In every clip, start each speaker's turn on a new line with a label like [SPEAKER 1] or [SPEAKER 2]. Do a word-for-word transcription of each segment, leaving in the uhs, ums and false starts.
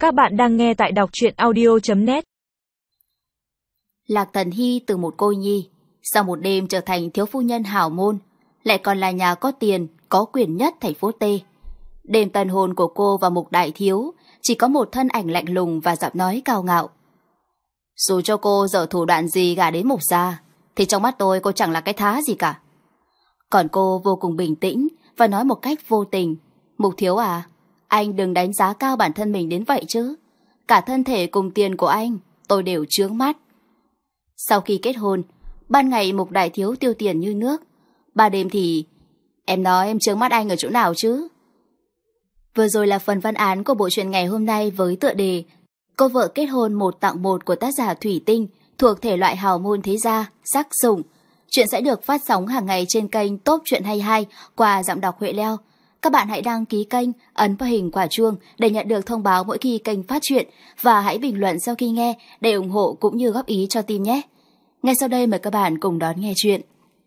[SPEAKER 1] Các bạn đang nghe tại đọc truyện audio chấm net.
[SPEAKER 2] Lạc Thần Hy từ một cô nhi, sau một đêm trở thành thiếu phu nhân hảo môn, lại còn là nhà có tiền, có quyền nhất thành phố T. Đêm tân hôn của cô và Mục Đại Thiếu chỉ có một thân ảnh lạnh lùng và giọng nói cao ngạo. Dù cho cô dở thủ đoạn gì gả đến Mục gia, thì trong mắt tôi cô chẳng là cái thá gì cả. Còn cô vô cùng bình tĩnh và nói một cách vô tình. Mục Thiếu à, anh đừng đánh giá cao bản thân mình đến vậy chứ. Cả thân thể cùng tiền của anh tôi đều chướng mắt. Sau khi kết hôn, ban ngày Mục Đại Thiếu tiêu tiền như nước, ban đêm thì... Em nói em chướng mắt anh ở chỗ nào chứ? Vừa rồi là phần văn án của bộ truyện ngày hôm nay với tựa đề Cô vợ kết hôn một tặng một của tác giả Thủy Tinh, thuộc thể loại hào môn thế gia, sắc sủng. Chuyện sẽ được phát sóng hàng ngày trên kênh Top Truyện hai mươi hai qua giọng đọc Huệ Leo. Các bạn hãy đăng ký kênh, ấn vào hình quả chuông để nhận được thông báo mỗi khi kênh phát chuyện và hãy bình luận sau khi nghe để ủng hộ cũng như góp ý cho team nhé. Ngay sau đây mời các bạn cùng đón nghe chuyện.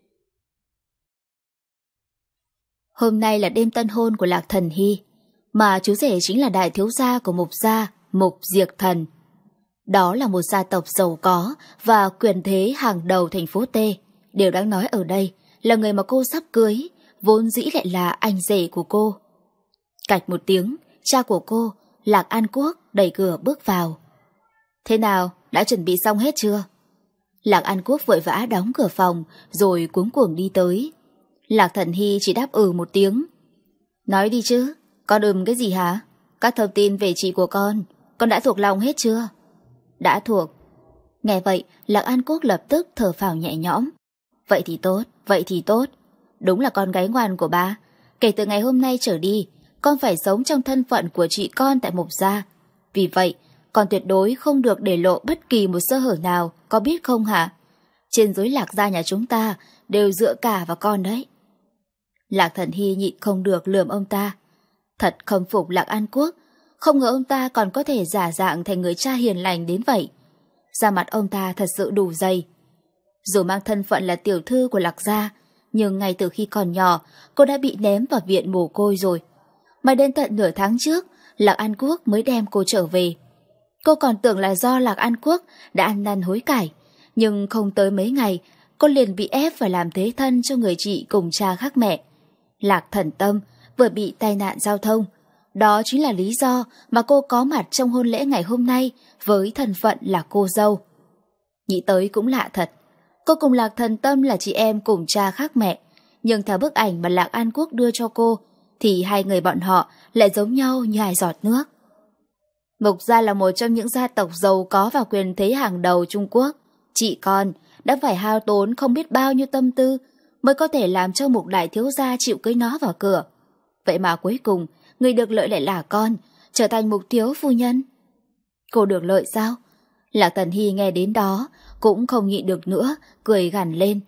[SPEAKER 2] Hôm nay là đêm tân hôn của Lạc Thần Hy, mà chú rể chính là đại thiếu gia của Mục gia, Mục Diệt Thần. Đó là một gia tộc giàu có và quyền thế hàng đầu thành phố T. Điều đáng nói ở đây là người mà cô sắp cưới vốn dĩ lại là anh rể của cô. Cạch một tiếng, cha của cô, Lạc An Quốc, đẩy cửa bước vào. Thế nào, đã chuẩn bị xong hết chưa? Lạc An Quốc vội vã đóng cửa phòng rồi cuống cuồng đi tới. Lạc Thần Hy chỉ đáp ừ một tiếng. Nói đi chứ, con ừm cái gì hả? Các thông tin về chị của con, con đã thuộc lòng hết chưa? Đã thuộc. Nghe vậy, Lạc An Quốc lập tức thở phào nhẹ nhõm. Vậy thì tốt, vậy thì tốt. Đúng là con gái ngoan của ba. Kể từ ngày hôm nay trở đi, con phải sống trong thân phận của chị con tại Mục gia. Vì vậy, con tuyệt đối không được để lộ bất kỳ một sơ hở nào, có biết không hả? Trên dưới Lạc gia nhà chúng ta đều dựa cả vào con đấy. Lạc Thần Hy nhịn không được lườm ông ta. Thật khâm phục Lạc An Quốc, không ngờ ông ta còn có thể giả dạng thành người cha hiền lành đến vậy. Da mặt ông ta thật sự đủ dày. Dù mang thân phận là tiểu thư của Lạc gia, nhưng ngay từ khi còn nhỏ, cô đã bị ném vào viện mồ côi rồi. Mà đến tận nửa tháng trước, Lạc An Quốc mới đem cô trở về. Cô còn tưởng là do Lạc An Quốc đã ăn năn hối cải, nhưng không tới mấy ngày, cô liền bị ép phải làm thế thân cho người chị cùng cha khác mẹ. Lạc Thần Tâm vừa bị tai nạn giao thông. Đó chính là lý do mà cô có mặt trong hôn lễ ngày hôm nay với thân phận là cô dâu. Nghĩ tới cũng lạ thật. Cô cùng Lạc Thần Tâm là chị em cùng cha khác mẹ, nhưng theo bức ảnh mà Lạc An Quốc đưa cho cô, thì hai người bọn họ lại giống nhau như hai giọt nước. Mục gia là một trong những gia tộc giàu có và quyền thế hàng đầu Trung Quốc. Chị con đã phải hao tốn không biết bao nhiêu tâm tư mới có thể làm cho Mục Đại Thiếu gia chịu cưới nó vào cửa. Vậy mà cuối cùng, người được lợi lại là con, trở thành Mục Thiếu phu nhân. Cô được lợi sao? Lạc Thần Hy nghe đến đó, cũng không nhịn được nữa, cười gằn lên.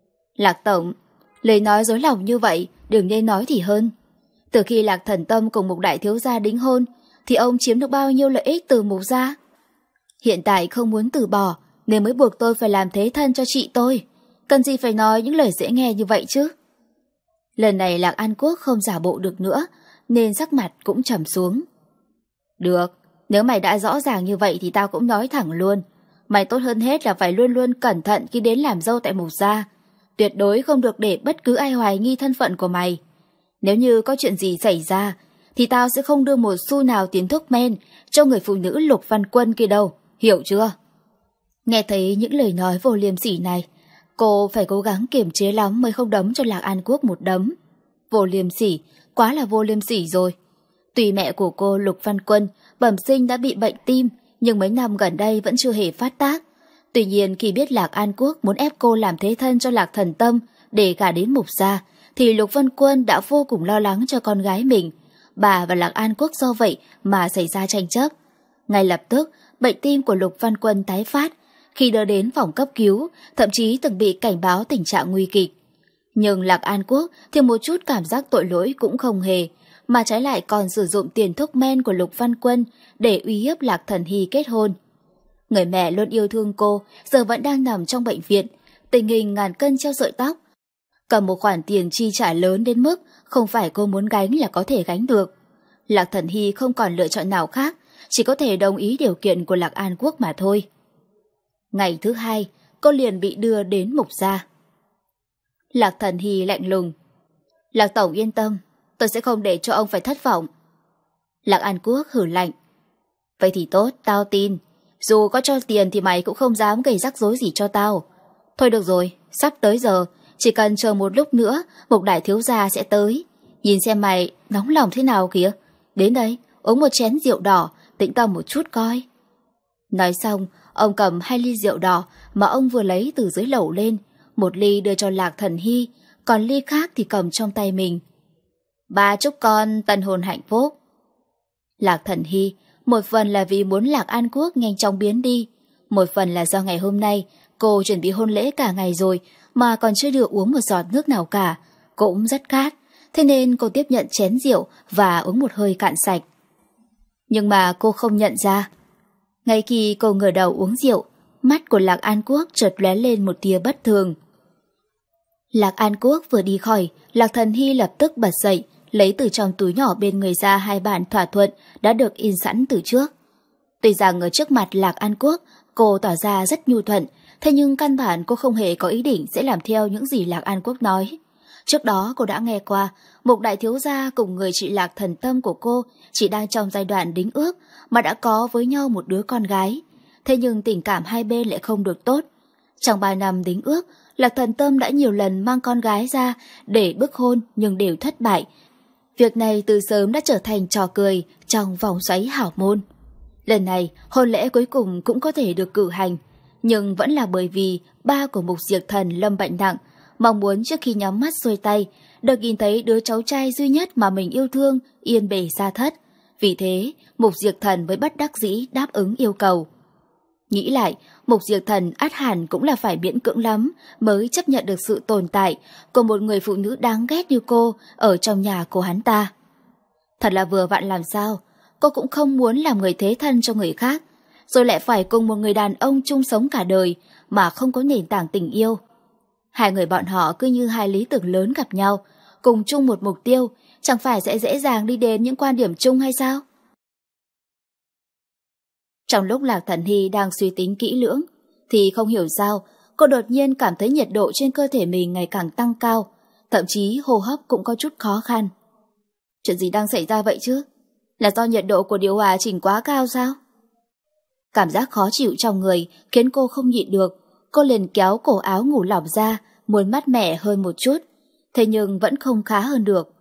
[SPEAKER 2] Lạc Tổng, lời nói dối lòng như vậy, đừng nên nói thì hơn. Từ khi Lạc Thần Tâm cùng Mục Đại Thiếu gia đính hôn, thì ông chiếm được bao nhiêu lợi ích từ Mục gia? Hiện tại không muốn từ bỏ, nên mới buộc tôi phải làm thế thân cho chị tôi. Cần gì phải nói những lời dễ nghe như vậy chứ? Lần này Lạc An Quốc không giả bộ được nữa, nên sắc mặt cũng trầm xuống. Được, nếu mày đã rõ ràng như vậy thì tao cũng nói thẳng luôn. Mày tốt hơn hết là phải luôn luôn cẩn thận khi đến làm dâu tại Mục gia. Tuyệt đối không được để bất cứ ai hoài nghi thân phận của mày. Nếu như có chuyện gì xảy ra, thì tao sẽ không đưa một xu nào tiền thuốc men cho người phụ nữ Lục Văn Quân kia đâu, hiểu chưa? Nghe thấy những lời nói vô liêm sỉ này, cô phải cố gắng kiềm chế lắm mới không đấm cho Lạc An Quốc một đấm. Vô liêm sỉ, quá là vô liêm sỉ rồi. Tuy mẹ của cô Lục Văn Quân bẩm sinh đã bị bệnh tim, nhưng mấy năm gần đây vẫn chưa hề phát tác. Tuy nhiên khi biết Lạc An Quốc muốn ép cô làm thế thân cho Lạc Thần Tâm để gả đến Mục gia, thì Lục Văn Quân đã vô cùng lo lắng cho con gái mình. Bà và Lạc An Quốc do vậy mà xảy ra tranh chấp. Ngay lập tức, bệnh tim của Lục Văn Quân tái phát. Khi đưa đến phòng cấp cứu, thậm chí từng bị cảnh báo tình trạng nguy kịch. Nhưng Lạc An Quốc thì một chút cảm giác tội lỗi cũng không hề, mà trái lại còn sử dụng tiền thuốc men của Lục Văn Quân để uy hiếp Lạc Thần Hy kết hôn. Người mẹ luôn yêu thương cô, giờ vẫn đang nằm trong bệnh viện, tình hình ngàn cân treo sợi tóc. Cầm một khoản tiền chi trả lớn đến mức không phải cô muốn gánh là có thể gánh được. Lạc Thần Hy không còn lựa chọn nào khác, chỉ có thể đồng ý điều kiện của Lạc An Quốc mà thôi. Ngày thứ hai, cô liền bị đưa đến Mục gia. Lạc Thần Hy lạnh lùng: Lạc Tổng yên tâm, tôi sẽ không để cho ông phải thất vọng. Lạc An Quốc hử lạnh: Vậy thì tốt, tao tin. Dù có cho tiền thì mày cũng không dám gây rắc rối gì cho tao. Thôi được rồi, sắp tới giờ, chỉ cần chờ một lúc nữa Mục đại thiếu gia sẽ tới. Nhìn xem mày nóng lòng thế nào kìa. Đến đây, uống một chén rượu đỏ, tĩnh tâm một chút coi. Nói xong, ông cầm hai ly rượu đỏ mà ông vừa lấy từ dưới lẩu lên. Một ly đưa cho Lạc Thần Hy, còn ly khác thì cầm trong tay mình. Ba chúc con tân hôn hạnh phúc. Lạc Thần Hy, một phần là vì muốn Lạc An Quốc nhanh chóng biến đi, một phần là do ngày hôm nay cô chuẩn bị hôn lễ cả ngày rồi mà còn chưa được uống một giọt nước nào cả, cũng rất khát, thế nên cô tiếp nhận chén rượu và uống một hơi cạn sạch. Nhưng mà cô không nhận ra, ngay khi cô ngửa đầu uống rượu, mắt của Lạc An Quốc chợt lóe lên một tia bất thường. Lạc An Quốc vừa đi khỏi, Lạc Thần Hy lập tức bật dậy, lấy từ trong túi nhỏ bên người ra hai bản thỏa thuận đã được in sẵn từ trước. Tuy rằng ở trước mặt Lạc An Quốc, cô tỏ ra rất nhu thuận, thế nhưng căn bản cô không hề có ý định sẽ làm theo những gì Lạc An Quốc nói. Trước đó cô đã nghe qua, Mục đại thiếu gia cùng người chị Lạc Thần Tâm của cô chỉ đang trong giai đoạn đính ước mà đã có với nhau một đứa con gái. Thế nhưng tình cảm hai bên lại không được tốt. Trong ba năm đính ước, Lạc Thần Tâm đã nhiều lần mang con gái ra để bức hôn nhưng đều thất bại. Việc này từ sớm đã trở thành trò cười trong vòng xoáy hảo môn. Lần này, hôn lễ cuối cùng cũng có thể được cử hành, nhưng vẫn là bởi vì ba của Mục Diệt Thần lâm bệnh nặng, mong muốn trước khi nhắm mắt xuôi tay, được nhìn thấy đứa cháu trai duy nhất mà mình yêu thương yên bề gia thất. Vì thế, Mục Diệt Thần mới bất đắc dĩ đáp ứng yêu cầu. Nghĩ lại, Mục Diệt Thần ắt hẳn cũng là phải miễn cưỡng lắm mới chấp nhận được sự tồn tại của một người phụ nữ đáng ghét như cô ở trong nhà của hắn ta. Thật là vừa vặn làm sao, cô cũng không muốn làm người thế thân cho người khác, rồi lại phải cùng một người đàn ông chung sống cả đời mà không có nền tảng tình yêu. Hai người bọn họ cứ như hai lý tưởng lớn gặp nhau, cùng chung một mục tiêu, chẳng phải sẽ dễ dàng đi đến những quan điểm chung hay sao? Trong lúc Lạc Thần Hy đang suy tính kỹ lưỡng, thì không hiểu sao, cô đột nhiên cảm thấy nhiệt độ trên cơ thể mình ngày càng tăng cao, thậm chí hô hấp cũng có chút khó khăn. Chuyện gì đang xảy ra vậy chứ? Là do nhiệt độ của điều hòa chỉnh quá cao sao? Cảm giác khó chịu trong người khiến cô không nhịn được, cô liền kéo cổ áo ngủ lỏng ra, muốn mát mẻ hơn một chút, thế nhưng vẫn không khá hơn được.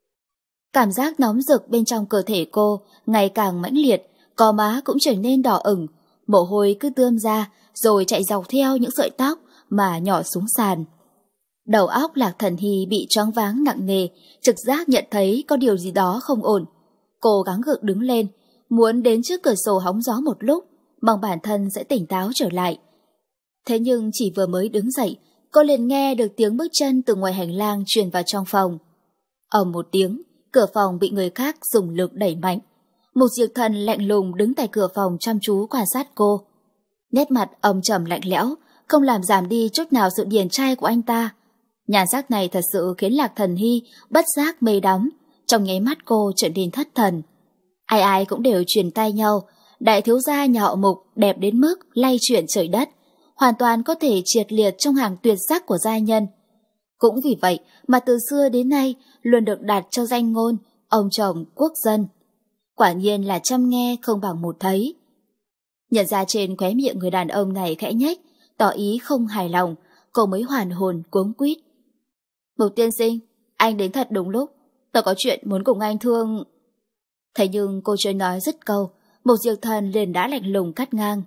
[SPEAKER 2] Cảm giác nóng rực bên trong cơ thể cô ngày càng mãnh liệt, cò má cũng trở nên đỏ ửng, mồ hôi cứ tươm ra rồi chạy dọc theo những sợi tóc mà nhỏ xuống sàn. Đầu óc Lạc Thần Hy bị choáng váng nặng nề, trực giác nhận thấy có điều gì đó không ổn. Cô gắng gượng đứng lên, muốn đến trước cửa sổ hóng gió một lúc, mong bản thân sẽ tỉnh táo trở lại. Thế nhưng chỉ vừa mới đứng dậy, cô liền nghe được tiếng bước chân từ ngoài hành lang truyền vào trong phòng. Ầm một tiếng, cửa phòng bị người khác dùng lực đẩy mạnh. Mục Diệt Thần lạnh lùng đứng tại cửa phòng chăm chú quan sát cô. Nét mặt âm trầm lạnh lẽo, không làm giảm đi chút nào sự điển trai của anh ta. Nhan sắc này thật sự khiến Lạc Thần Hy bất giác mê đắm, trong nháy mắt cô trở nên thất thần. Ai ai cũng đều truyền tay nhau, đại thiếu gia nhà họ Mục đẹp đến mức lay chuyển trời đất, hoàn toàn có thể triệt liệt trong hàng tuyệt sắc của giai nhân. Cũng vì vậy mà từ xưa đến nay luôn được đặt cho danh ngôn ông chồng quốc dân. Quả nhiên là chăm nghe không bằng một thấy. Nhận ra trên khóe miệng người đàn ông này khẽ nhếch, tỏ ý không hài lòng, cô mới hoàn hồn cuống quýt. Mục tiên sinh, anh đến thật đúng lúc, tôi có chuyện muốn cùng anh thương. Thế nhưng cô chưa nói dứt câu, Mục Diệt Thần liền đã lạnh lùng cắt ngang.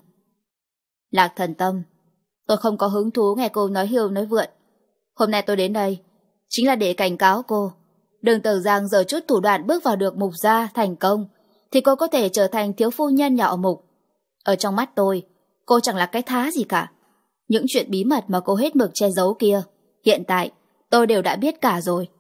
[SPEAKER 2] Lạc Thần Tâm, tôi không có hứng thú nghe cô nói hiêu nói vượn. Hôm nay tôi đến đây chính là để cảnh cáo cô, đừng tưởng rằng giờ chút thủ đoạn bước vào được Mục gia thành công thì cô có thể trở thành thiếu phu nhân nhà họ Mục. Ở trong mắt tôi, cô chẳng là cái thá gì cả. Những chuyện bí mật mà cô hết mực che giấu kia, hiện tại tôi đều đã biết cả rồi.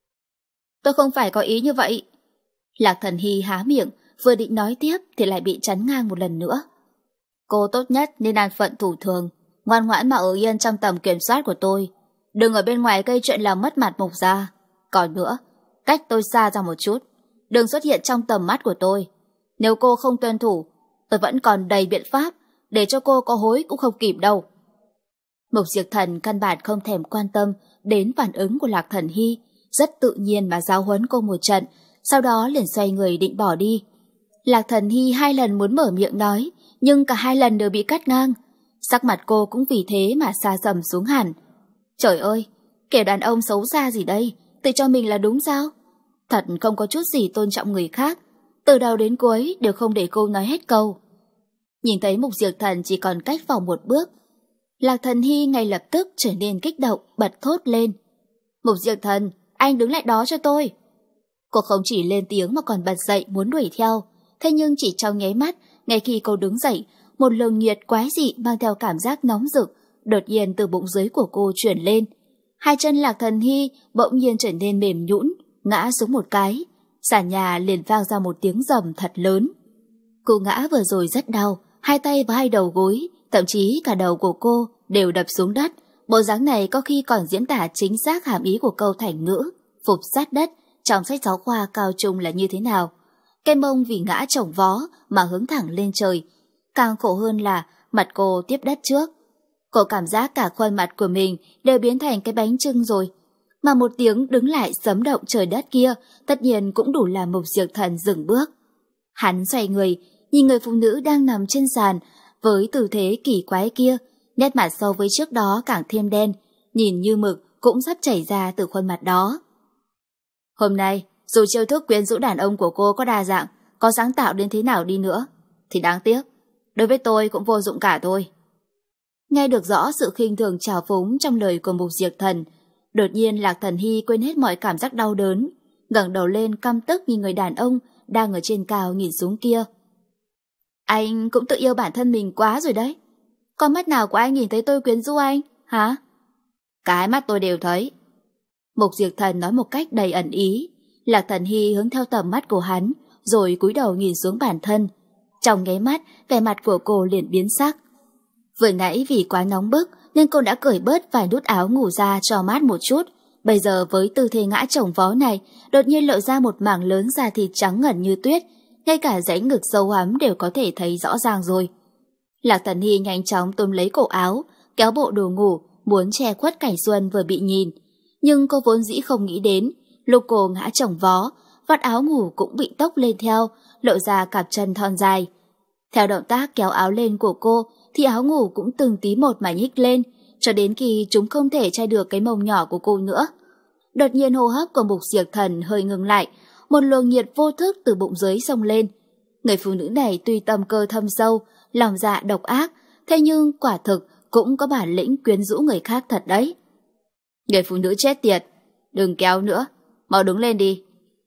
[SPEAKER 2] Tôi không phải có ý như vậy. Lạc Thần Hy há miệng, vừa định nói tiếp thì lại bị chắn ngang một lần nữa. Cô tốt nhất nên an phận thủ thường, ngoan ngoãn mà ở yên trong tầm kiểm soát của tôi. Đừng ở bên ngoài gây chuyện làm mất mặt Mục gia. Còn nữa, cách tôi xa ra một chút, đừng xuất hiện trong tầm mắt của tôi. Nếu cô không tuân thủ, tôi vẫn còn đầy biện pháp, để cho cô có hối cũng không kịp đâu. Mục Diệp Thần căn bản không thèm quan tâm đến phản ứng của Lạc Thần Hy, rất tự nhiên mà giáo huấn cô một trận, sau đó liền xoay người định bỏ đi. Lạc Thần Hy hai lần muốn mở miệng nói, nhưng cả hai lần đều bị cắt ngang. Sắc mặt cô cũng vì thế mà xa sầm xuống hẳn. Trời ơi, kẻ đàn ông xấu xa gì đây, tự cho mình là đúng sao? Thật không có chút gì tôn trọng người khác, từ đầu đến cuối đều không để cô nói hết câu. Nhìn thấy Mục Diệp Thần chỉ còn cách vòng một bước, Lạc Thần Hy ngay lập tức trở nên kích động, bật thốt lên. Mục Diệp Thần, anh đứng lại đó cho tôi. Cô không chỉ lên tiếng mà còn bật dậy muốn đuổi theo. Thế nhưng chỉ trong nháy mắt, ngay khi cô đứng dậy, một luồng nhiệt quái dị mang theo cảm giác nóng rực đột nhiên từ bụng dưới của cô chuyển lên. Hai chân Lạc Thần Hy bỗng nhiên trở nên mềm nhũn, ngã xuống một cái. Sàn nhà liền vang ra một tiếng rầm thật lớn. Cô ngã vừa rồi rất đau, hai tay và hai đầu gối, thậm chí cả đầu của cô đều đập xuống đất. Bộ dáng này có khi còn diễn tả chính xác hàm ý của câu thành ngữ phục sát đất trong sách giáo khoa cao trung là như thế nào. Cái mông vì ngã chồng vó mà hướng thẳng lên trời. Càng khổ hơn là mặt cô tiếp đất trước. Cô cảm giác cả khuôn mặt của mình đều biến thành cái bánh chưng rồi. Mà một tiếng đứng lại sấm động trời đất kia tất nhiên cũng đủ làm Mục Diệp Thần dừng bước. Hắn xoay người, nhìn người phụ nữ đang nằm trên sàn với tư thế kỳ quái kia, nét mặt so với trước đó càng thêm đen, nhìn như mực cũng sắp chảy ra từ khuôn mặt đó. Hôm nay, dù chiêu thức quyến rũ đàn ông của cô có đa dạng, có sáng tạo đến thế nào đi nữa, thì đáng tiếc, đối với tôi cũng vô dụng cả thôi. Nghe được rõ sự khinh thường trào phúng trong lời của Mục Diệp Thần, đột nhiên Lạc Thần Hy quên hết mọi cảm giác đau đớn, ngẩng đầu lên căm tức nhìn người đàn ông đang ở trên cao nhìn xuống kia. Anh cũng tự yêu bản thân mình quá rồi đấy. Con mắt nào của anh nhìn thấy tôi quyến rũ anh, hả? Cái mắt tôi đều thấy. Mục Diệp Thần nói một cách đầy ẩn ý. Lạc Thần Hy hướng theo tầm mắt của hắn, rồi cúi đầu nhìn xuống bản thân. Trong nháy mắt, vẻ mặt của cô liền biến sắc. Vừa nãy vì quá nóng bức nên cô đã cởi bớt vài nút áo ngủ ra cho mát một chút. Bây giờ với tư thế ngã chồng vó này, đột nhiên lộ ra một mảng lớn da thịt trắng ngần như tuyết, ngay cả dãy ngực sâu hoắm đều có thể thấy rõ ràng rồi. Lạc Thần Hy nhanh chóng túm lấy cổ áo, kéo bộ đồ ngủ, muốn che khuất cảnh xuân vừa bị nhìn. Nhưng cô vốn dĩ không nghĩ đến, lúc cô ngã chồng vó, vạt áo ngủ cũng bị tốc lên theo, lộ ra cặp chân thon dài. Theo động tác kéo áo lên của cô, thì áo ngủ cũng từng tí một mà nhích lên, cho đến khi chúng không thể che được cái mông nhỏ của cô nữa. Đột nhiên hô hấp của Mục Diệp Thần hơi ngừng lại, một luồng nhiệt vô thức từ bụng dưới xông lên. Người phụ nữ này tuy tâm cơ thâm sâu, lòng dạ độc ác, thế nhưng quả thực cũng có bản lĩnh quyến rũ người khác thật đấy. Người phụ nữ chết tiệt, đừng kéo nữa, mau đứng lên đi.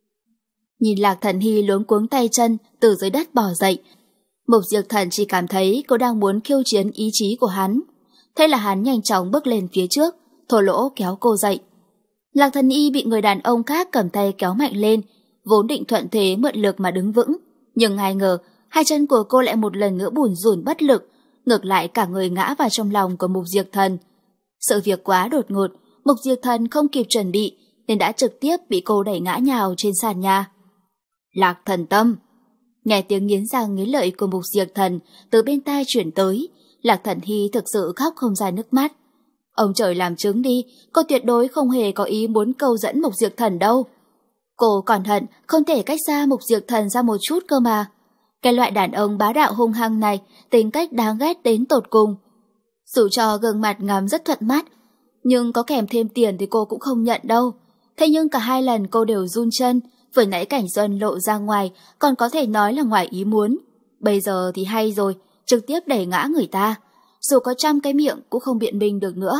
[SPEAKER 2] Nhìn Lạc Thần Hy luống cuống tay chân từ dưới đất bò dậy, Mục Diệp Thần chỉ cảm thấy cô đang muốn khiêu chiến ý chí của hắn. Thế là hắn nhanh chóng bước lên phía trước, thô lỗ kéo cô dậy. Lạc Thần Hy bị người đàn ông khác cầm tay kéo mạnh lên, vốn định thuận thế mượn lực mà đứng vững, nhưng ai ngờ hai chân của cô lại một lần nữa bủn rủn bất lực, ngược lại cả người ngã vào trong lòng của Mục Diệp Thần. Sự việc quá đột ngột, Mục Diệp Thần không kịp chuẩn bị nên đã trực tiếp bị cô đẩy ngã nhào trên sàn nhà. Lạc Thần Tâm! Nghe tiếng nghiến răng nghiến lợi của Mục Diệp Thần từ bên tai chuyển tới, Lạc Thần Hy thực sự khóc không ra nước mắt. Ông trời làm chứng đi, cô tuyệt đối không hề có ý muốn câu dẫn Mục Diệp Thần đâu. Cô còn hận không thể cách xa Mục Diệp Thần ra một chút cơ mà. Cái loại đàn ông bá đạo hung hăng này tính cách đáng ghét đến tột cùng. Dù cho gương mặt ngắm rất thuận mắt, nhưng có kèm thêm tiền thì cô cũng không nhận đâu. Thế nhưng cả hai lần cô đều run chân, vừa nãy cảnh Xuân lộ ra ngoài còn có thể nói là ngoài ý muốn. Bây giờ thì hay rồi, trực tiếp đẩy ngã người ta. Dù có trăm cái miệng cũng không biện minh được nữa.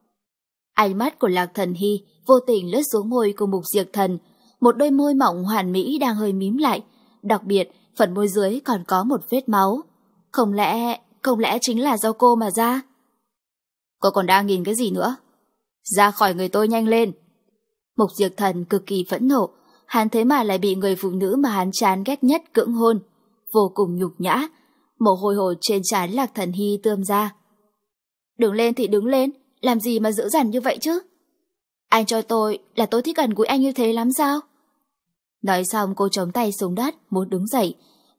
[SPEAKER 2] Ánh mắt của Lạc Thần Hy vô tình lướt xuống môi của Mục Diệp Thần. Một đôi môi mỏng hoàn mỹ đang hơi mím lại. Đặc biệt, phần môi dưới còn có một vết máu. Không lẽ, không lẽ chính là do cô mà ra? Cô còn đang nhìn cái gì nữa? Ra khỏi người tôi nhanh lên! Mục Diệp Thần cực kỳ phẫn nộ. Hắn thế mà lại bị người phụ nữ mà hắn chán ghét nhất cưỡng hôn. Vô cùng nhục nhã. Mồ hôi hột trên trán Lạc Thần Hy tươm ra. Đứng lên thì đứng lên, làm gì mà dữ dằn như vậy chứ? Anh cho tôi là tôi thích gần gũi anh như thế lắm sao? Nói xong cô chống tay xuống đất muốn đứng dậy.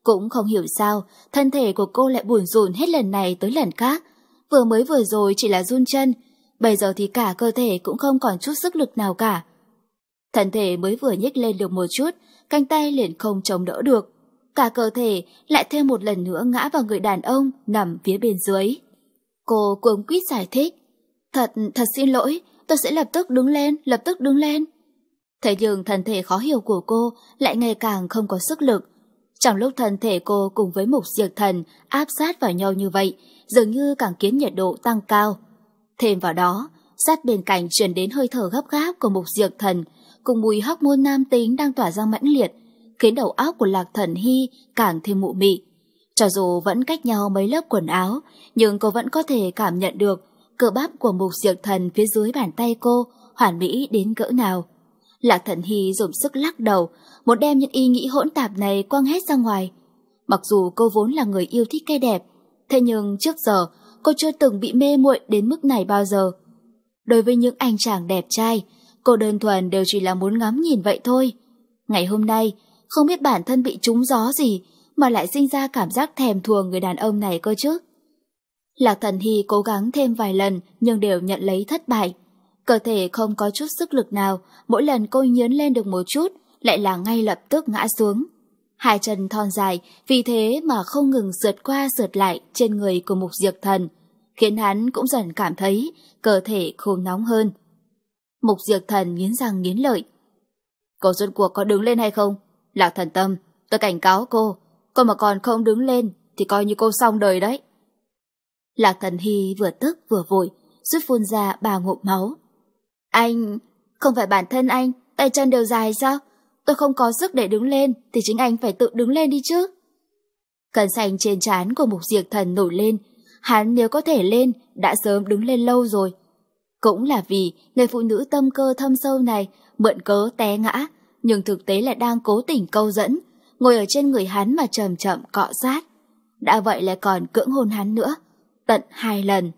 [SPEAKER 2] Cũng không hiểu sao, thân thể của cô lại buồn rùn hết lần này tới lần khác. Vừa mới vừa rồi chỉ là run chân, bây giờ thì cả cơ thể cũng không còn chút sức lực nào cả. Thân thể mới vừa nhích lên được một chút, cánh tay liền không chống đỡ được. Cả cơ thể lại thêm một lần nữa ngã vào người đàn ông nằm phía bên dưới. Cô cuống quýt giải thích. Thật, thật xin lỗi, tôi sẽ lập tức đứng lên, lập tức đứng lên. Thế nhưng thân thể khó hiểu của cô lại ngày càng không có sức lực. Trong lúc thân thể cô cùng với Mục Diệt Thần áp sát vào nhau như vậy, dường như càng khiến nhiệt độ tăng cao. Thêm vào đó, sát bên cạnh truyền đến hơi thở gấp gáp của Mục Diệt Thần, cùng mùi hormone nam tính đang tỏa ra mãnh liệt, khiến đầu óc của Lạc Thần Hy càng thêm mụ mị. Cho dù vẫn cách nhau mấy lớp quần áo, nhưng cô vẫn có thể cảm nhận được cơ bắp của Mục Diệt Thần phía dưới bàn tay cô hoàn mỹ đến cỡ nào. Lạc Thần Hy dùng sức lắc đầu, muốn đem những ý nghĩ hỗn tạp này quăng hết ra ngoài. Mặc dù cô vốn là người yêu thích cái đẹp, thế nhưng trước giờ cô chưa từng bị mê muội đến mức này bao giờ. Đối với những anh chàng đẹp trai, cô đơn thuần đều chỉ là muốn ngắm nhìn vậy thôi. Ngày hôm nay, không biết bản thân bị trúng gió gì mà lại sinh ra cảm giác thèm thuồng người đàn ông này cơ chứ. Lạc Thần Hy cố gắng thêm vài lần nhưng đều nhận lấy thất bại. Cơ thể không có chút sức lực nào, mỗi lần cô nhướn lên được một chút lại là ngay lập tức ngã xuống. Hai chân thon dài vì thế mà không ngừng sượt qua sượt lại trên người của Mục Diệt Thần, khiến hắn cũng dần cảm thấy cơ thể khô nóng hơn. Mục Diệt Thần nghiến răng nghiến lợi. Cô rốt cuộc có đứng lên hay không? Lạc Thần Tâm, tôi cảnh cáo cô, cô mà còn không đứng lên thì coi như cô xong đời đấy. Lạc Thần Hy vừa tức vừa vội, rút phun ra ba ngụm máu. Anh, không phải bản thân anh, tay chân đều dài sao? Tôi không có sức để đứng lên thì chính anh phải tự đứng lên đi chứ. Cơn xanh trên trán của Mục Diệt Thần nổi lên, hắn nếu có thể lên đã sớm đứng lên lâu rồi. Cũng là vì người phụ nữ tâm cơ thâm sâu này mượn cớ té ngã, nhưng thực tế lại đang cố tình câu dẫn, ngồi ở trên người hắn mà chậm chậm cọ sát. Đã vậy lại còn cưỡng hôn hắn nữa, tận hai lần.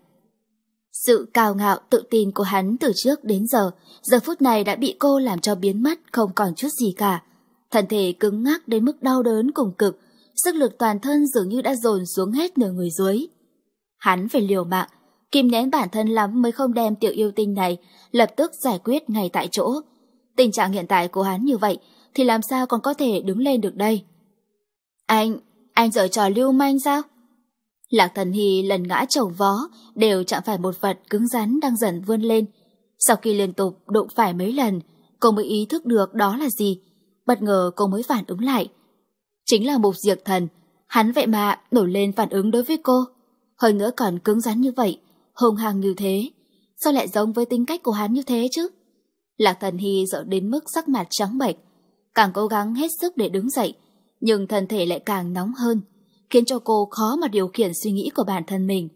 [SPEAKER 2] Sự cao ngạo tự tin của hắn từ trước đến giờ, giờ phút này đã bị cô làm cho biến mất không còn chút gì cả. Thân thể cứng ngắc đến mức đau đớn cùng cực, sức lực toàn thân dường như đã dồn xuống hết nửa người dưới. Hắn phải liều mạng, kìm nén bản thân lắm mới không đem tiểu yêu tinh này lập tức giải quyết ngay tại chỗ. Tình trạng hiện tại của hắn như vậy thì làm sao còn có thể đứng lên được đây? Anh, anh giở trò lưu manh sao? Lạc Thần Hy lần ngã chồng vó đều chạm phải một vật cứng rắn đang dần vươn lên. Sau khi liên tục đụng phải mấy lần, cô mới ý thức được đó là gì. Bất ngờ cô mới phản ứng lại. Chính là Mục Diệt Thần, hắn vậy mà nổi lên phản ứng đối với cô. Hơn nữa còn cứng rắn như vậy, hung hăng như thế. Sao lại giống với tính cách của hắn như thế chứ? Lạc Thần Hy sợ đến mức sắc mặt trắng bệch, càng cố gắng hết sức để đứng dậy, nhưng thân thể lại càng nóng hơn, khiến cho cô khó mà điều khiển suy nghĩ của bản thân mình.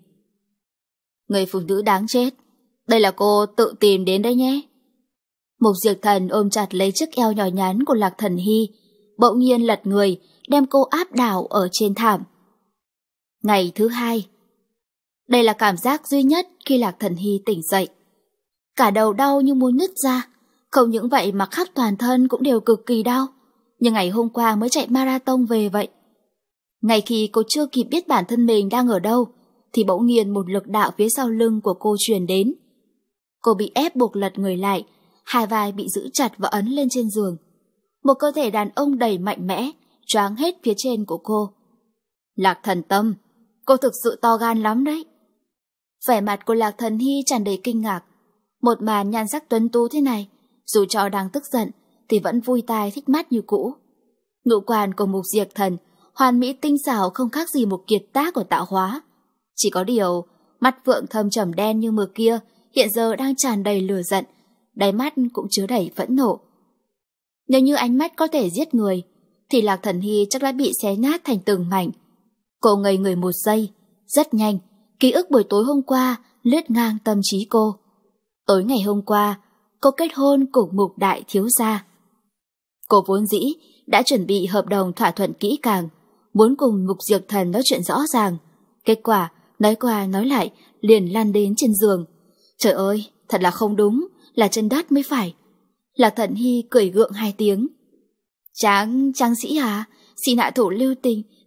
[SPEAKER 2] Người phụ nữ đáng chết, đây là cô tự tìm đến đây nhé. Mục Diệt Thần ôm chặt lấy chiếc eo nhỏ nhắn của Lạc Thần Hy, bỗng nhiên lật người, đem cô áp đảo ở trên thảm. Ngày thứ hai. Đây là cảm giác duy nhất khi Lạc Thần Hy tỉnh dậy. Cả đầu đau như muốn nứt ra, không những vậy mà khắp toàn thân cũng đều cực kỳ đau, như ngày hôm qua mới chạy marathon về vậy. Ngay khi cô chưa kịp biết bản thân mình đang ở đâu, thì bỗng nhiên một lực đạo phía sau lưng của cô truyền đến. Cô bị ép buộc lật người lại, hai vai bị giữ chặt và ấn lên trên giường. Một cơ thể đàn ông đầy mạnh mẽ, choáng hết phía trên của cô. Lạc Thần Tâm, cô thực sự to gan lắm đấy. Vẻ mặt của Lạc Thần Hy tràn đầy kinh ngạc. Một màn nhan sắc tuấn tú thế này, dù cho đang tức giận thì vẫn vui tai thích mắt như cũ. Ngũ quan của Mục Diệt Thần hoàn mỹ tinh xảo không khác gì một kiệt tác của tạo hóa. Chỉ có điều, mắt phượng thâm trầm đen như mực kia hiện giờ đang tràn đầy lửa giận, đáy mắt cũng chứa đầy phẫn nộ. Nếu như ánh mắt có thể giết người, thì Lạc Thần Hy chắc đã bị xé nát thành từng mảnh. Cô ngây người một giây, rất nhanh, ký ức buổi tối hôm qua lướt ngang tâm trí cô. Tối ngày hôm qua, cô kết hôn cùng Mục đại thiếu gia. Cô vốn dĩ đã chuẩn bị hợp đồng thỏa thuận kỹ càng, muốn cùng Mục Diệt Thần nói chuyện rõ ràng. Kết quả, nói qua nói lại, liền lăn đến trên giường. Trời ơi, thật là không đúng, là chân đất mới phải. Lạc Thần Hy cười gượng hai tiếng. Tráng, tráng sĩ à, xin hạ thủ lưu tình,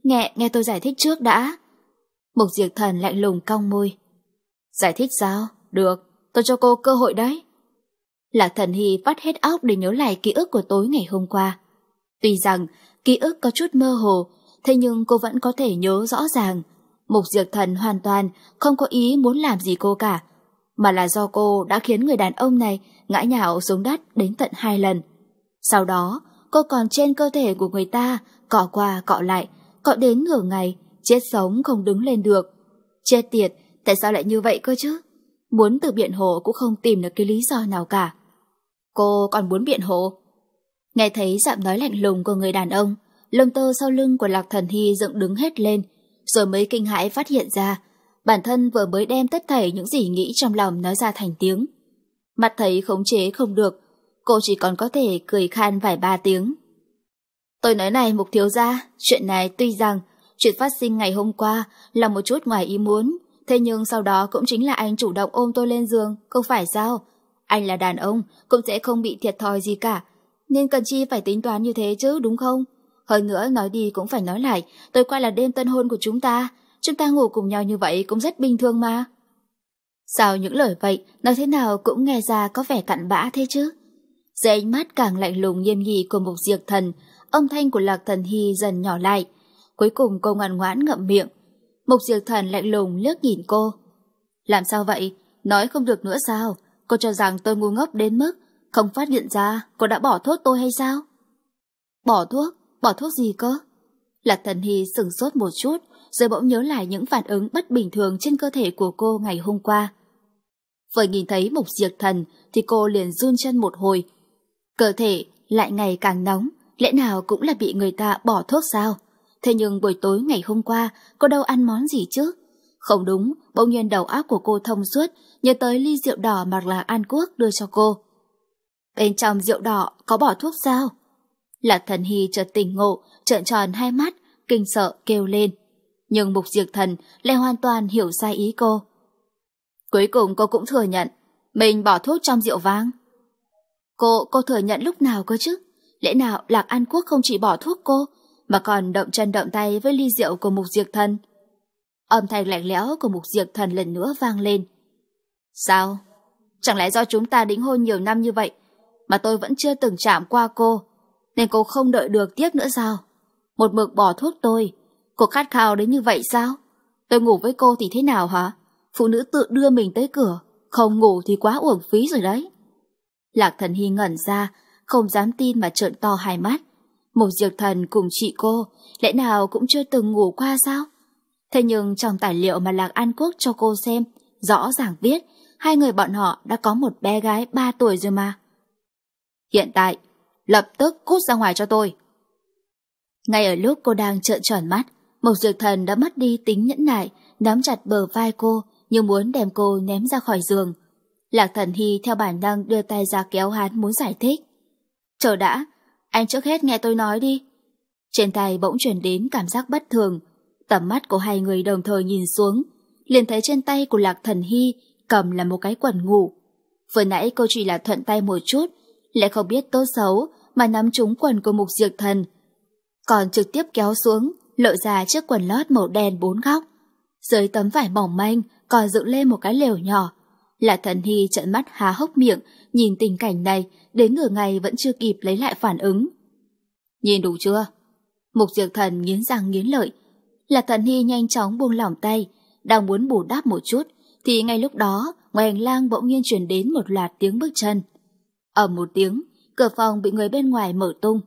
[SPEAKER 2] Nghe, nghe tôi giải thích trước đã. Mục Diệp Thần lạnh lùng cong môi. Giải thích sao? Được, tôi cho cô cơ hội đấy. Lạc Thần Hy vắt hết óc để nhớ lại ký ức của tối ngày hôm qua. Tuy rằng ký ức có chút mơ hồ, thế nhưng cô vẫn có thể nhớ rõ ràng. Mục Diệp Thần hoàn toàn không có ý muốn làm gì cô cả, mà là do cô đã khiến người đàn ông này ngã nhào xuống đất đến tận hai lần. Sau đó, cô còn trên cơ thể của người ta cọ qua cọ lại, cọ đến nửa ngày, chết sống không đứng lên được. Chết tiệt, tại sao lại như vậy cơ chứ? Muốn từ biện hộ cũng không tìm được cái lý do nào cả. Cô còn muốn biện hộ? Nghe thấy giọng nói lạnh lùng của người đàn ông, lông tơ sau lưng của Lạc Thần Hy dựng đứng hết lên, rồi mới kinh hãi phát hiện ra bản thân vừa mới đem tất thảy những gì nghĩ trong lòng nói ra thành tiếng. Mặt thấy khống chế không được, cô chỉ còn có thể cười khan vài ba tiếng. Tôi nói này Mục thiếu gia, chuyện này tuy rằng chuyện phát sinh ngày hôm qua là một chút ngoài ý muốn, thế nhưng sau đó cũng chính là anh chủ động ôm tôi lên giường, không phải sao? Anh là đàn ông, cũng sẽ không bị thiệt thòi gì cả, nên cần chi phải tính toán như thế chứ, đúng không? Hơn nữa nói đi cũng phải nói lại, tối qua là đêm tân hôn của chúng ta, chúng ta ngủ cùng nhau như vậy cũng rất bình thường mà. Sao những lời vậy, nói thế nào cũng nghe ra có vẻ cặn bã thế chứ? Dưới ánh mắt càng lạnh lùng nghiêm nghị của Mục Diệp Thần, âm thanh của Lạc Thần Hy dần nhỏ lại. Cuối cùng cô ngoan ngoãn ngậm miệng. Mục Diệp Thần lạnh lùng liếc nhìn cô. Làm sao vậy? Nói không được nữa sao? Cô cho rằng tôi ngu ngốc đến mức không phát hiện ra cô đã bỏ thuốc tôi hay sao? Bỏ thuốc? Bỏ thuốc gì cơ? Lạc Thần Hy sửng sốt một chút, rồi bỗng nhớ lại những phản ứng bất bình thường trên cơ thể của cô ngày hôm qua. Vừa nhìn thấy Mục Diệp Thần thì cô liền run chân một hồi. Cơ thể lại ngày càng nóng, lẽ nào cũng là bị người ta bỏ thuốc sao? Thế nhưng buổi tối ngày hôm qua cô đâu ăn món gì chứ? Không đúng, bỗng nhiên đầu óc của cô thông suốt, nhớ tới ly rượu đỏ mà Lạc An Quốc đưa cho cô. Bên trong rượu đỏ có bỏ thuốc sao? Lạc Thần Hy chợt tỉnh ngộ, trợn tròn hai mắt, kinh sợ kêu lên. Nhưng Mục Diệp Thần lại hoàn toàn hiểu sai ý cô. Cuối cùng cô cũng thừa nhận mình bỏ thuốc trong rượu vang. Cô, cô thừa nhận lúc nào cơ chứ? Lẽ nào Lạc An Quốc không chỉ bỏ thuốc cô, mà còn động chân động tay với ly rượu của Mục Diệp Thần? Âm thanh lạnh lẽo của Mục Diệp Thần lần nữa vang lên. Sao? Chẳng lẽ do chúng ta đính hôn nhiều năm như vậy mà tôi vẫn chưa từng chạm qua cô, nên cô không đợi được tiếp nữa sao? Một mực bỏ thuốc tôi, cô khát khao đến như vậy sao? Tôi ngủ với cô thì thế nào hả? Phụ nữ tự đưa mình tới cửa, không ngủ thì quá uổng phí rồi đấy. Lạc Thần Hy ngẩn ra, không dám tin mà trợn to hai mắt. Mục Diệp Thần cùng chị cô, lẽ nào cũng chưa từng ngủ qua sao? Thế nhưng trong tài liệu mà Lạc An Quốc cho cô xem, rõ ràng viết hai người bọn họ đã có một bé gái ba tuổi rồi mà. Hiện tại, lập tức cút ra ngoài cho tôi. Ngay ở lúc cô đang trợn tròn mắt, Mục Diệp Thần đã mất đi tính nhẫn nại, nắm chặt bờ vai cô như muốn đem cô ném ra khỏi giường. Lạc Thần Hy theo bản năng đưa tay ra kéo hắn muốn giải thích. Chờ đã, anh trước hết nghe tôi nói đi. Trên tay bỗng truyền đến cảm giác bất thường. Tầm mắt của hai người đồng thời nhìn xuống, liền thấy trên tay của Lạc Thần Hy cầm là một cái quần ngủ. Vừa nãy cô chỉ là thuận tay một chút, lại không biết tốt xấu mà nắm trúng quần của Mục Diệp Thần, còn trực tiếp kéo xuống, lộ ra chiếc quần lót màu đen bốn góc. Dưới tấm vải mỏng manh còn dựng lên một cái lều nhỏ. Lạc Thần Hy trợn mắt há hốc miệng nhìn tình cảnh này, đến nửa ngày vẫn chưa kịp lấy lại phản ứng. Nhìn đủ chưa? Mục Diệp Thần nghiến răng nghiến lợi. Lạc Thần Hy nhanh chóng buông lỏng tay, đang muốn bù đắp một chút thì ngay lúc đó ngoài hành lang bỗng nhiên truyền đến một loạt tiếng bước chân. Ầm một tiếng, cửa phòng bị người bên ngoài mở tung.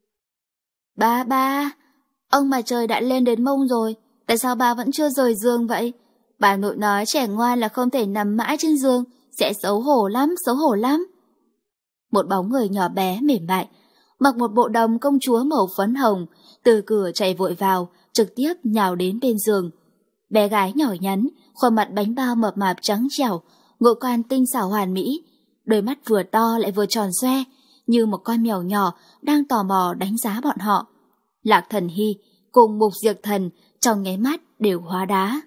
[SPEAKER 2] Ba ba, ông mà trời đã lên đến mông rồi, tại sao ba vẫn chưa rời giường vậy? Bà nội nói trẻ ngoan là không thể nằm mãi trên giường, sẽ xấu hổ lắm, xấu hổ lắm. Một bóng người nhỏ bé mềm mại, mặc một bộ đầm công chúa màu phấn hồng, từ cửa chạy vội vào, trực tiếp nhào đến bên giường. Bé gái nhỏ nhắn, khuôn mặt bánh bao mập mạp trắng trẻo, ngũ quan tinh xảo hoàn mỹ, đôi mắt vừa to lại vừa tròn xoe, như một con mèo nhỏ đang tò mò đánh giá bọn họ. Lạc Thần Hy cùng Mục Diệp Thần trong nháy mắt đều hóa đá.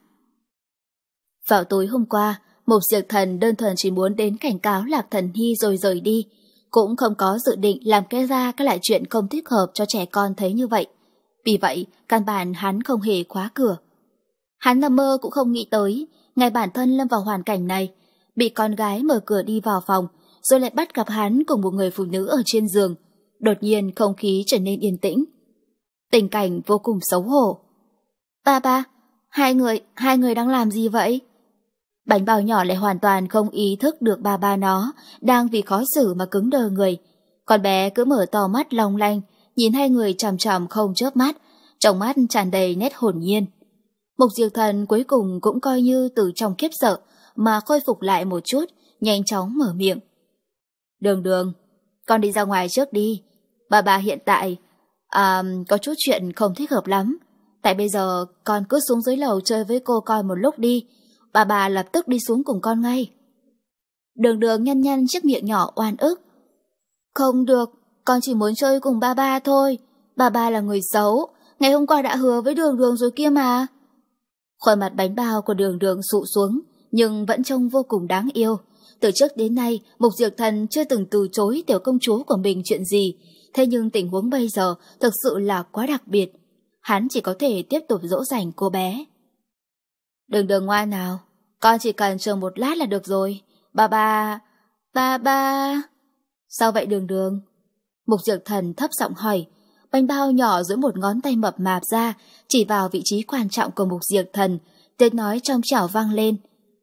[SPEAKER 2] Vào tối hôm qua, Mục Diệp Thần đơn thuần chỉ muốn đến cảnh cáo Lạc Thần Hy rồi rời đi, cũng không có dự định làm cái ra các loại chuyện không thích hợp cho trẻ con thấy như vậy. Vì vậy, căn bản hắn không hề khóa cửa. Hắn nằm mơ cũng không nghĩ tới, ngay bản thân lâm vào hoàn cảnh này, bị con gái mở cửa đi vào phòng, rồi lại bắt gặp hắn cùng một người phụ nữ ở trên giường. Đột nhiên không khí trở nên yên tĩnh. Tình cảnh vô cùng xấu hổ. Ba ba, hai người, hai người đang làm gì vậy? Bánh bao nhỏ lại hoàn toàn không ý thức được ba ba nó đang vì khó xử mà cứng đờ người. Con bé cứ mở to mắt long lanh, nhìn hai người chằm chằm không chớp mắt, trong mắt tràn đầy nét hồn nhiên. Mục Diệp Thần cuối cùng cũng coi như từ trong kiếp sợ mà khôi phục lại một chút, nhanh chóng mở miệng. Đường Đường, con đi ra ngoài trước đi. Bà bà hiện tại à, có chút chuyện không thích hợp lắm. Tại bây giờ con cứ xuống dưới lầu chơi với cô coi một lúc đi. Bà bà lập tức đi xuống cùng con ngay. Đường Đường nhăn nhăn chiếc miệng nhỏ oan ức. Không được, con chỉ muốn chơi cùng ba ba thôi. Bà ba là người xấu, ngày hôm qua đã hứa với Đường Đường rồi kia mà. Khuôn mặt bánh bao của Đường Đường sụ xuống, nhưng vẫn trông vô cùng đáng yêu. Từ trước đến nay, Mục Diệp Thần chưa từng từ chối tiểu công chúa của mình chuyện gì. Thế nhưng tình huống bây giờ thực sự là quá đặc biệt. Hắn chỉ có thể tiếp tục dỗ dành cô bé. Đường Đường ngoan nào, con chỉ cần chờ một lát là được rồi. Ba ba, ba ba. Sao vậy Đường Đường? Mục Diệp Thần thấp giọng hỏi. Bánh bao nhỏ duỗi một ngón tay mập mạp ra, chỉ vào vị trí quan trọng của Mục Diệp Thần. Tiếng nói trong trẻo vang lên.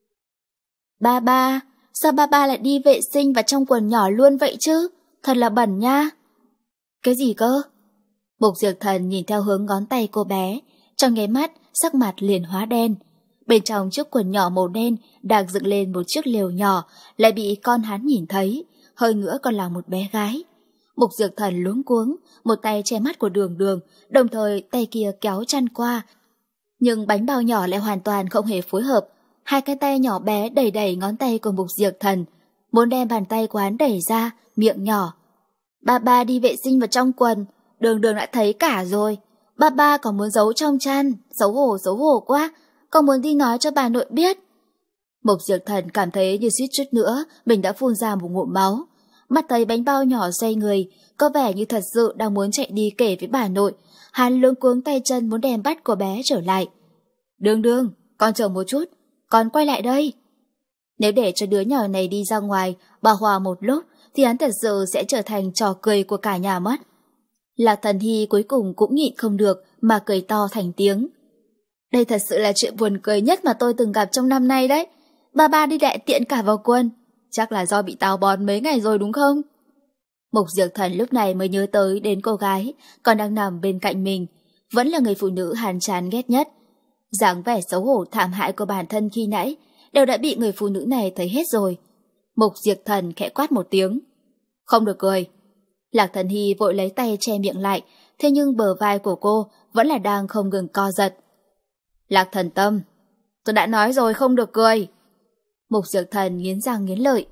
[SPEAKER 2] Ba ba, sao ba ba lại đi vệ sinh vào trong quần nhỏ luôn vậy chứ? Thật là bẩn nha. Cái gì cơ? Mục Diệp Thần nhìn theo hướng ngón tay cô bé, trong nháy mắt sắc mặt liền hóa đen. Bên trong chiếc quần nhỏ màu đen đang dựng lên một chiếc lều nhỏ, lại bị con hắn nhìn thấy, hơn nữa còn là một bé gái. Mục Diệp Thần luống cuống, một tay che mắt của Đường Đường, đồng thời tay kia kéo chăn qua. Nhưng bánh bao nhỏ lại hoàn toàn không hề phối hợp. Hai cái tay nhỏ bé đẩy đẩy ngón tay của Mục Diệp Thần, muốn đem bàn tay của hắn đẩy ra, miệng nhỏ. Ba ba đi vệ sinh vào trong quần, Đường Đường đã thấy cả rồi. Ba ba còn muốn giấu trong chăn, xấu hổ xấu hổ quá, còn muốn đi nói cho bà nội biết. Mục Diệp Thần cảm thấy như suýt chút nữa mình đã phun ra một ngụm máu. Mắt thấy bánh bao nhỏ xoay người, có vẻ như thật sự đang muốn chạy đi kể với bà nội. Hắn luống cuống tay chân muốn đem bắt cô bé trở lại. Đường Đường, con chờ một chút, con quay lại đây. Nếu để cho đứa nhỏ này đi ra ngoài bảo hòa một lúc thì hắn thật sự sẽ trở thành trò cười của cả nhà mất. Lạc Thần Hy cuối cùng cũng nhịn không được mà cười to thành tiếng. Đây thật sự là chuyện buồn cười nhất mà tôi từng gặp trong năm nay đấy. Ba ba đi đại tiện cả vào quần, chắc là do bị táo bón mấy ngày rồi đúng không? Mục Diệp Thần lúc này mới nhớ tới đến cô gái còn đang nằm bên cạnh mình, vẫn là người phụ nữ hắn chán ghét nhất. Dáng vẻ xấu hổ thảm hại của bản thân khi nãy đều đã bị người phụ nữ này thấy hết rồi. Mục Diệp Thần khẽ quát một tiếng. Không được cười. Lạc Thần Hy vội lấy tay che miệng lại, thế nhưng bờ vai của cô vẫn là đang không ngừng co giật. Lạc Thần Tâm, tôi đã nói rồi không được cười. Mục Diệp Thần nghiến răng nghiến lợi.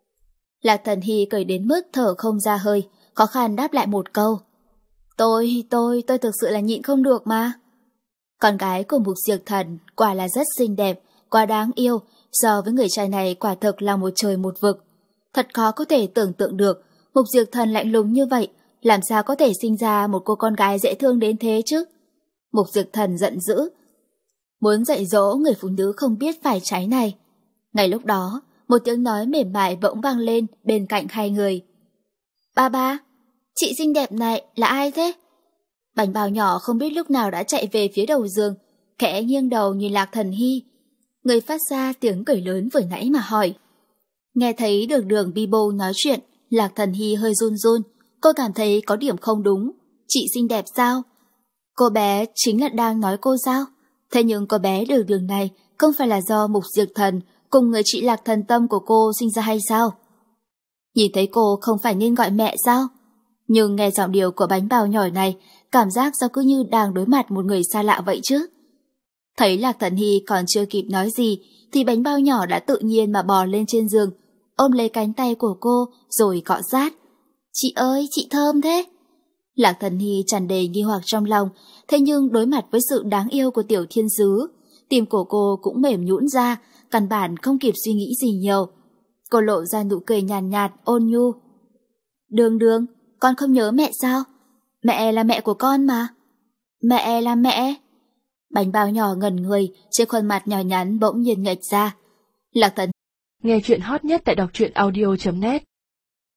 [SPEAKER 2] Lạc Thần Hy cười đến mức thở không ra hơi, khó khăn đáp lại một câu. Tôi, tôi, tôi thực sự là nhịn không được mà. Con gái của Mục Diệp Thần quả là rất xinh đẹp, quá đáng yêu, so với người trai này quả thực là một trời một vực. Thật khó có thể tưởng tượng được, Mục Diệp Thần lạnh lùng như vậy, làm sao có thể sinh ra một cô con gái dễ thương đến thế chứ? Mục Diệp Thần giận dữ, muốn dạy dỗ người phụ nữ không biết phải trái này. Ngay lúc đó, một tiếng nói mềm mại bỗng vang lên bên cạnh hai người. Ba ba, chị xinh đẹp này là ai thế? Bánh bao nhỏ không biết lúc nào đã chạy về phía đầu giường, khẽ nghiêng đầu nhìn Lạc Thần Hy. Người phát ra tiếng cười lớn vừa nãy mà hỏi. Nghe thấy Đường Đường Bibo nói chuyện, Lạc Thần Hy hơi run run, cô cảm thấy có điểm không đúng. Chị xinh đẹp sao? Cô bé chính là đang nói cô sao? Thế nhưng cô bé Đường Đường này không phải là do Mục Diệp Thần cùng người chị Lạc Thần Tâm của cô sinh ra hay sao? Nhìn thấy cô không phải nên gọi mẹ sao? Nhưng nghe giọng điệu của bánh bao nhỏ này, cảm giác sao cứ như đang đối mặt một người xa lạ vậy chứ? Thấy Lạc Thần Hy còn chưa kịp nói gì thì bánh bao nhỏ đã tự nhiên mà bò lên trên giường, ôm lấy cánh tay của cô rồi cọ sát. Chị ơi, chị thơm thế! Lạc Thần Hy tràn đầy nghi hoặc trong lòng, thế nhưng đối mặt với sự đáng yêu của tiểu thiên sứ, tim của cô cũng mềm nhũn ra, căn bản không kịp suy nghĩ gì nhiều. Cô lộ ra nụ cười nhàn nhạt, nhạt, ôn nhu. Đường Đường, con không nhớ mẹ sao? Mẹ là mẹ của con mà. Mẹ là mẹ. Bánh bao nhỏ ngẩn người, trên khuôn mặt nhỏ nhắn bỗng nhiên nghệch ra. Lạc Thần
[SPEAKER 1] nghe chuyện hot nhất tại đọc truyện audio chấm net